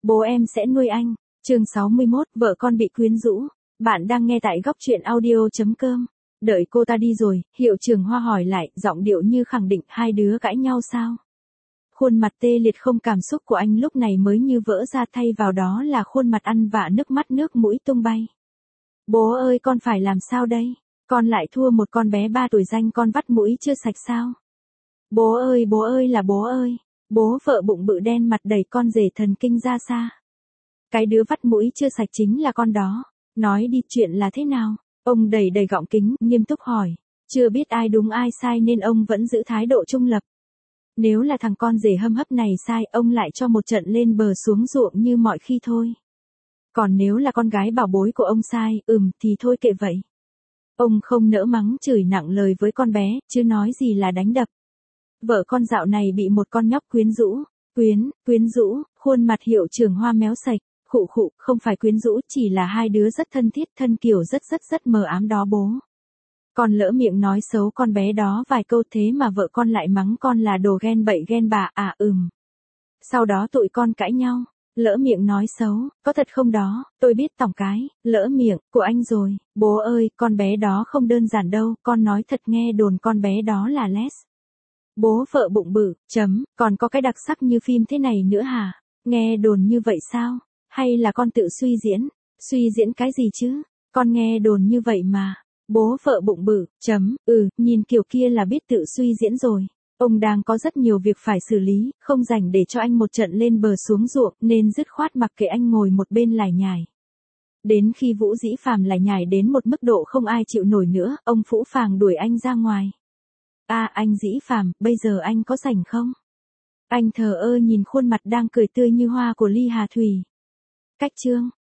Bố em sẽ nuôi anh. Chương 61, vợ con bị quyến rũ. Bạn đang nghe tại góc truyện audio.com. Đợi cô ta đi rồi, hiệu trưởng Hoa hỏi lại, giọng điệu như khẳng định, hai đứa cãi nhau sao? Khuôn mặt tê liệt không cảm xúc của anh lúc này mới như vỡ ra, thay vào đó là khuôn mặt ăn vạ, nước mắt nước mũi tung bay. Bố ơi, con phải làm sao đây? Con lại thua một con bé 3 tuổi, danh con vắt mũi chưa sạch sao? Bố ơi là bố ơi. Bố vợ bụng bự đen mặt đẩy con rể thần kinh ra xa. Cái đứa vắt mũi chưa sạch chính là con đó. Nói đi, chuyện là thế nào? Ông đẩy gọng kính, nghiêm túc hỏi. Chưa biết ai đúng ai sai nên ông vẫn giữ thái độ trung lập. Nếu là thằng con rể hâm hấp này sai, ông lại cho một trận lên bờ xuống ruộng như mọi khi thôi. Còn nếu là con gái bảo bối của ông sai, thì thôi kệ vậy. Ông không nỡ mắng chửi nặng lời với con bé, chứ nói gì là đánh đập. Vợ con dạo này bị một con nhóc quyến rũ. Quyến rũ, khuôn mặt hiệu trưởng Hoa méo sạch. Khụ, không phải quyến rũ, chỉ là hai đứa rất thân thiết, thân kiểu rất mờ ám đó bố. Con lỡ miệng nói xấu con bé đó vài câu, thế mà vợ con lại mắng con là đồ ghen bậy ghen bạ. Sau đó tụi con cãi nhau. Lỡ miệng nói xấu, có thật không đó? Tôi biết tỏng cái, lỡ miệng, của anh rồi. Bố ơi, con bé đó không đơn giản đâu, con nói thật, nghe đồn con bé đó là les. Bố vợ bụng bự, còn có cái đặc sắc như phim thế này nữa hả? Nghe đồn như vậy sao? Hay là con tự suy diễn? Suy diễn cái gì chứ? Con nghe đồn như vậy mà. Bố vợ bụng bự, nhìn kiểu kia là biết tự suy diễn rồi. Ông đang có rất nhiều việc phải xử lý, không rảnh để cho anh một trận lên bờ xuống ruộng, nên dứt khoát mặc kệ anh ngồi một bên lải nhải. Đến khi Vũ Dĩ Phàm lải nhải đến một mức độ không ai chịu nổi nữa, ông phũ phàng đuổi anh ra ngoài. Anh Dĩ Phàm, bây giờ anh có rảnh không? Anh thờ ơ nhìn khuôn mặt đang cười tươi như hoa của Ly Hà Thủy. Cách chương.